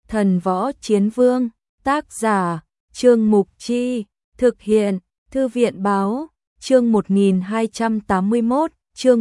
Thần Võ Chiến Vương, tác giả, Trương Mục Chi, thực hiện, Thư viện Báo, chương 1281, chương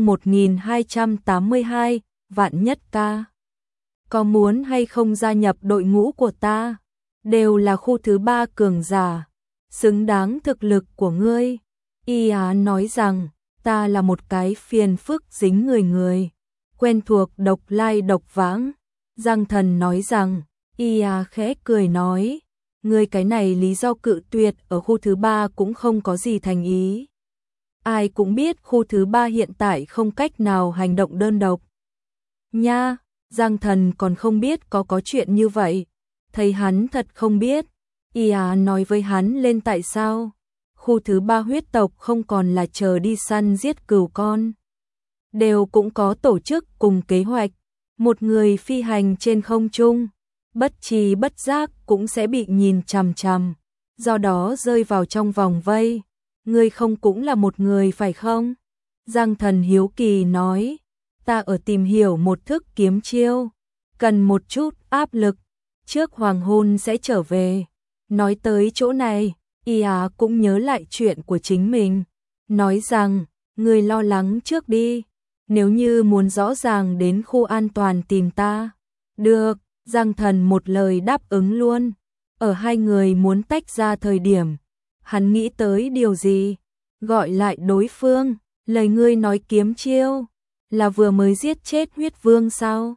1282, Vạn Nhất ca. Có muốn hay không gia nhập đội ngũ của ta, đều là khu thứ 3 cường giả, xứng đáng thực lực của ngươi. Y Á nói rằng, ta là một cái phiền phức dính người, quen thuộc độc lai độc vãng. Giang Thần nói rằng, Y Á khẽ cười nói, ngươi cái này lý do cự tuyệt ở khu thứ 3 cũng không có gì thành ý. Ai cũng biết khu thứ 3 hiện tại không cách nào hành động đơn độc. Nha, Giang Thần còn không biết có chuyện như vậy. Thấy hắn thật không biết, Y Á nói với hắn lên tại sao. Khu thứ 3 huyết tộc không còn là chờ đi săn giết cừu con. Đều cũng có tổ chức cùng kế hoạch. Một người phi hành trên không trung, bất tri bất giác cũng sẽ bị nhìn chằm chằm, do đó rơi vào trong vòng vây. Ngươi không cũng là một người phải không? Giang Thần hiếu kỳ nói, ta ở tìm hiểu một thức kiếm chiêu, cần một chút áp lực, trước hoàng hôn sẽ trở về. Nói tới chỗ này, Y Á cũng nhớ lại chuyện của chính mình, nói rằng, ngươi lo lắng trước đi, nếu như muốn rõ ràng đến khu an toàn tìm ta. Được, Giang Thần một lời đáp ứng luôn. Ở hai người muốn tách ra thời điểm, hắn nghĩ tới điều gì? Gọi lại đối phương, lời ngươi nói kiếm chiêu, là vừa mới giết chết huyết vương sao?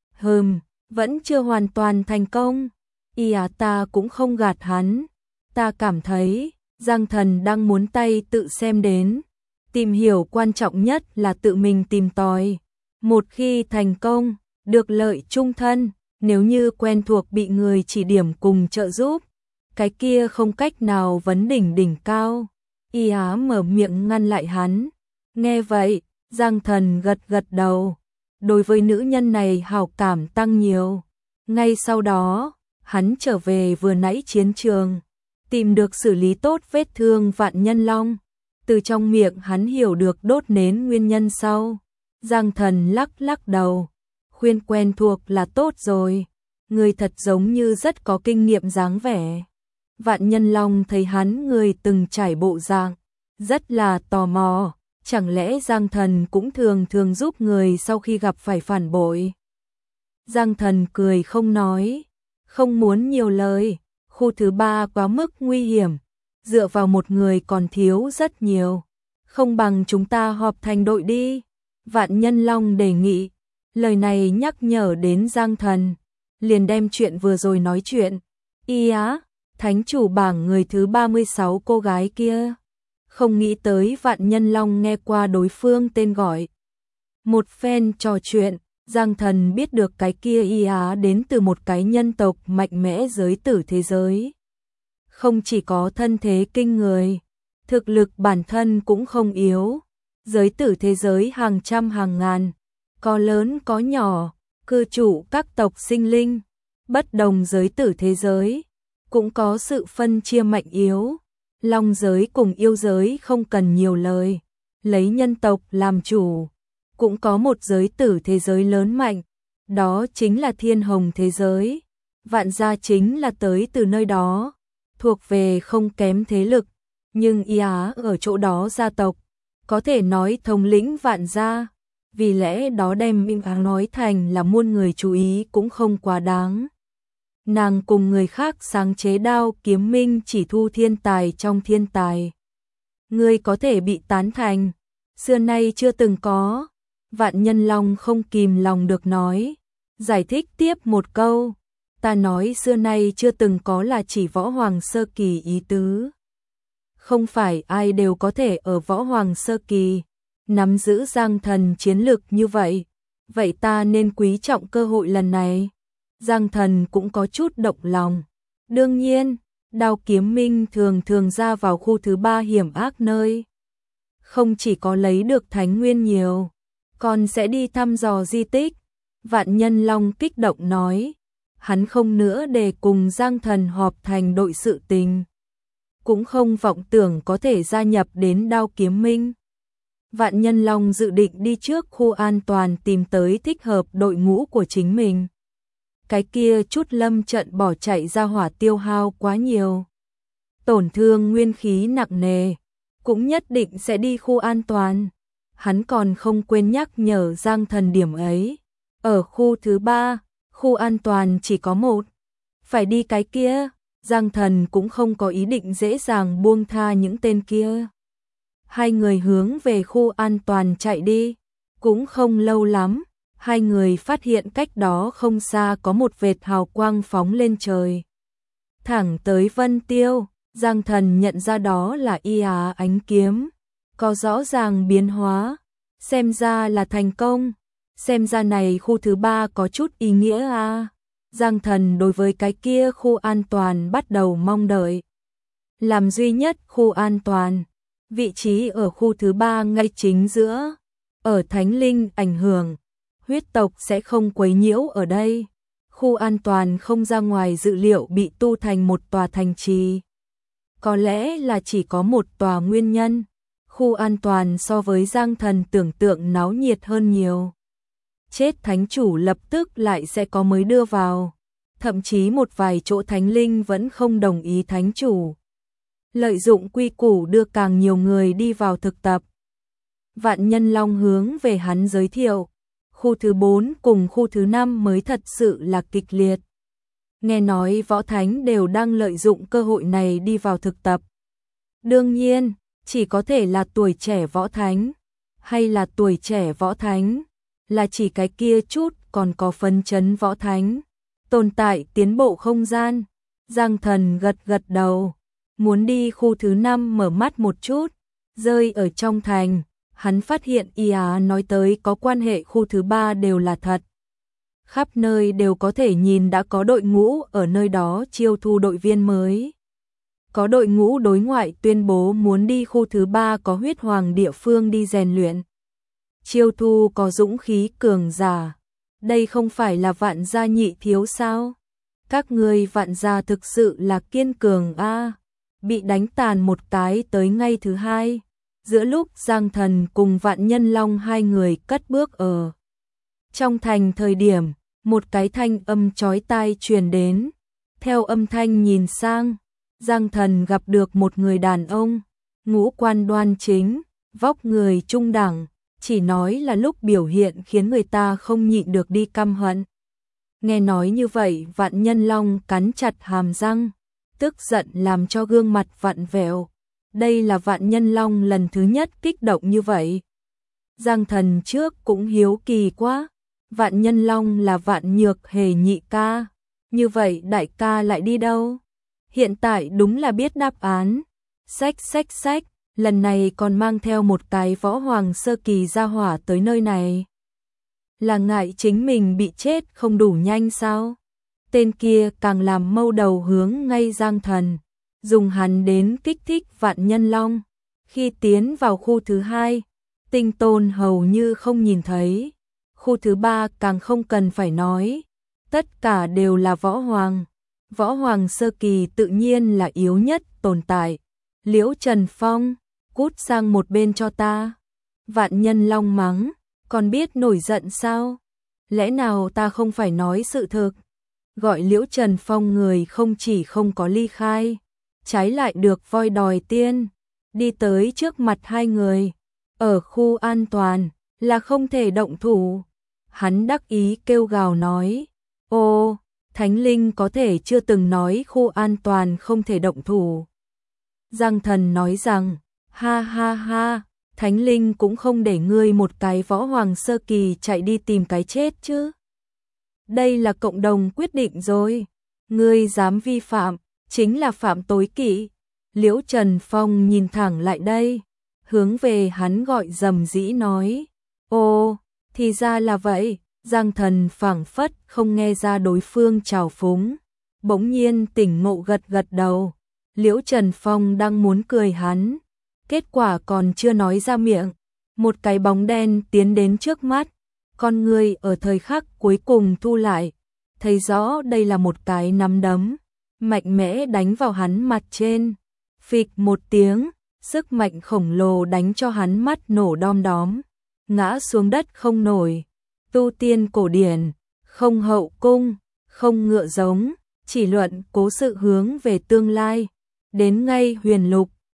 Vẫn chưa hoàn toàn thành công. Y Á ta cũng không gạt hắn. Ta cảm thấy, Giang Thần đang muốn tay tự xem đến. Tìm hiểu quan trọng nhất là tự mình tìm tòi. Một khi thành công, được lợi chung thân, nếu như quen thuộc bị người chỉ điểm cùng trợ giúp, cái kia không cách nào vấn đỉnh cao. Y Á mở miệng ngăn lại hắn. Nghe vậy, Giang Thần gật đầu. Đối với nữ nhân này hảo cảm tăng nhiều. Ngay sau đó, hắn trở về vừa nãy chiến trường, tìm được xử lý tốt vết thương Vạn Nhân Long. Từ trong miệng hắn hiểu được đốt nến nguyên nhân sau. Giang Thần lắc đầu, khuyên quen thuộc là tốt rồi. Người thật giống như rất có kinh nghiệm dáng vẻ. Vạn Nhân Long thấy hắn người từng trải bộ dạng, rất là tò mò, chẳng lẽ Giang Thần cũng thường giúp người sau khi gặp phải phản bội. Giang Thần cười không nói, không muốn nhiều lời, khu thứ 3 quá mức nguy hiểm, dựa vào một người còn thiếu rất nhiều, không bằng chúng ta họp thành đội đi. Vạn Nhân Long đề nghị, lời này nhắc nhở đến Giang Thần, liền đem chuyện vừa rồi nói chuyện. Y Á, thánh chủ bảng người thứ 36 cô gái kia. Không nghĩ tới Vạn Nhân Long nghe qua đối phương tên gọi. Một phen trò chuyện, Giang Thần biết được cái kia Y Á đến từ một cái nhân tộc mạnh mẽ giới tử thế giới. Không chỉ có thân thế kinh người, thực lực bản thân cũng không yếu. Giới tử thế giới hàng trăm hàng ngàn, có lớn có nhỏ, cư trụ các tộc sinh linh. Bất đồng giới tử thế giới, cũng có sự phân chia mạnh yếu. Long giới cùng yêu giới không cần nhiều lời, lấy nhân tộc làm chủ. Cũng có một giới tử thế giới lớn mạnh, đó chính là Thiên Hồng thế giới. Vạn gia chính là tới từ nơi đó, thuộc về không kém thế lực, nhưng Y Á ở chỗ đó gia tộc, có thể nói thống lĩnh vạn gia. Vì lẽ đó đem Minh Áng nói thành là muôn người chú ý cũng không quá đáng. Nàng cùng người khác sáng chế đao kiếm minh chỉ thu thiên tài trong thiên tài. Ngươi có thể bị tán thành, xưa nay chưa từng có. Vạn Nhân Long không kìm lòng được nói, giải thích tiếp một câu, ta nói xưa nay chưa từng có là chỉ võ hoàng sơ kỳ ý tứ. Không phải ai đều có thể ở võ hoàng sơ kỳ nắm giữ Giang Thần chiến lực như vậy, vậy ta nên quý trọng cơ hội lần này. Giang Thần cũng có chút động lòng. Đương nhiên, đao kiếm minh thường ra vào khu thứ 3 hiểm ác nơi. Không chỉ có lấy được thánh nguyên nhiều, còn sẽ đi thăm dò di tích. Vạn Nhân Long kích động nói, hắn không nữa để cùng Giang Thần họp thành đội sự tình, cũng không vọng tưởng có thể gia nhập đến đao kiếm minh. Vạn Nhân Long dự định đi trước khu an toàn tìm tới thích hợp đội ngũ của chính mình. cái kia chút lâm trận bỏ chạy ra hỏa tiêu hao quá nhiều. Tổn thương nguyên khí nặng nề, cũng nhất định sẽ đi khu an toàn. Hắn còn không quên nhắc nhở Giang Thần điểm ấy. Ở khu thứ 3, khu an toàn chỉ có một. Phải đi cái kia, Giang Thần cũng không có ý định dễ dàng buông tha những tên kia. Hai người hướng về khu an toàn chạy đi. Cũng không lâu lắm, hai người phát hiện cách đó không xa có một vệt hào quang phóng lên trời. Thẳng tới Vân Tiêu, Giang Thần nhận ra đó là ánh kiếm. Có rõ ràng biến hóa, xem ra là thành công. Xem ra này khu thứ 3 có chút ý nghĩa à. Giang Thần đối với cái kia khu an toàn bắt đầu mong đợi. Làm duy nhất khu an toàn, vị trí ở khu thứ 3 ngay chính giữa. Ở thánh linh ảnh hưởng, huyết tộc sẽ không quấy nhiễu ở đây. Khu an toàn không ra ngoài dự liệu bị tu thành một tòa thành trì. Có lẽ là chỉ có một tòa nguyên nhân. Khu an toàn so với Giang Thần tưởng tượng náo nhiệt hơn nhiều. Chết thánh chủ lập tức lại sẽ có mới đưa vào. Thậm chí một vài chỗ thánh linh vẫn không đồng ý thánh chủ. Lợi dụng quy củ đưa càng nhiều người đi vào thực tập. Vạn Nhân Long hướng về hắn giới thiệu. Khu thứ 4 cùng khu thứ 5 mới thật sự là kịch liệt. Nghe nói võ thánh đều đang lợi dụng cơ hội này đi vào thực tập. Đương nhiên, chỉ có thể là tuổi trẻ võ thánh. Hay là tuổi trẻ võ thánh, là chỉ cái kia chút còn có phấn chấn võ thánh. Tồn tại tiến bộ không gian. Giang Thần gật gật đầu. Muốn đi khu thứ 5 mở mắt một chút. Rơi ở trong thành, hắn phát hiện nói tới có quan hệ khu thứ 3 đều là thật. Khắp nơi đều có thể nhìn đã có đội ngũ ở nơi đó chiêu thu đội viên mới. Có đội ngũ đối ngoại tuyên bố muốn đi khu thứ 3 có huyết hoàng địa phương đi rèn luyện. Chiêu thu có dũng khí cường giả. Đây không phải là Vạn gia nhị thiếu sao? Các người Vạn gia thực sự là kiên cường a. Bị đánh tàn một cái tới ngay thứ 2. Giữa lúc Giang Thần cùng Vạn Nhân Long hai người cất bước ở trong thành thời điểm, một cái thanh âm chói tai truyền đến. Theo âm thanh nhìn sang, Giang Thần gặp được một người đàn ông, ngũ quan đoan chính, vóc người trung đẳng, chỉ nói là lúc biểu hiện khiến người ta không nhịn được đi căm hận. Nghe nói như vậy, Vạn Nhân Long cắn chặt hàm răng, tức giận làm cho gương mặt vặn vẹo. Đây là Vạn Nhân Long lần thứ nhất kích động như vậy. Giang Thần trước cũng hiếu kỳ quá. Vạn Nhân Long là Vạn Nhược Hề nhị ca. Như vậy đại ca lại đi đâu? Hiện tại đúng là biết đáp án. Xách, lần này còn mang theo một cái võ hoàng sơ kỳ gia hỏa tới nơi này. Là ngại chính mình bị chết không đủ nhanh sao? Tên kia càng làm mâu đầu hướng ngay Giang Thần. Dùng hắn đến kích thích Vạn Nhân Long. Khi tiến vào khu thứ 2, Tinh Tôn hầu như không nhìn thấy. Khu thứ 3 càng không cần phải nói. Tất cả đều là võ hoàng. Võ hoàng sơ kỳ tự nhiên là yếu nhất tồn tại. Liễu Trần Phong, cút sang một bên cho ta. Vạn Nhân Long mắng, còn biết nổi giận sao? Lẽ nào ta không phải nói sự thực? Gọi Liễu Trần Phong người không chỉ không có ly khai, trái lại được voi đòi tiên. Đi tới trước mặt hai người. Ở khu an toàn là không thể động thủ. Hắn đắc ý kêu gào nói. Ô, Thánh Linh có thể chưa từng nói khu an toàn không thể động thủ. Giang Thần nói rằng, ha ha ha, Thánh Linh cũng không để ngươi một cái võ hoàng sơ kỳ chạy đi tìm cái chết chứ. Đây là cộng đồng quyết định rồi. Ngươi dám vi phạm, chính là phạm tối kỵ. Liễu Trần Phong nhìn thẳng lại đây, hướng về hắn gọi rầm rĩ nói. Ô, thì ra là vậy. Giang Thần phảng phất không nghe ra đối phương trào phúng. Bỗng nhiên tỉnh ngộ gật gật đầu. Liễu Trần Phong đang muốn cười hắn. Kết quả còn chưa nói ra miệng. Một cái bóng đen tiến đến trước mắt. Con người ở thời khắc cuối cùng thu lại. Thấy rõ đây là một cái nắm đấm. Mạnh mẽ đánh vào hắn mặt trên. Phịch một tiếng. Sức mạnh khổng lồ đánh cho hắn mắt nổ đom đóm. Ngã xuống đất không nổi. Tu tiên cổ điển, không hậu cung, không ngựa giống, chỉ luận cố sự hướng về tương lai. Đến ngay Huyền Lục,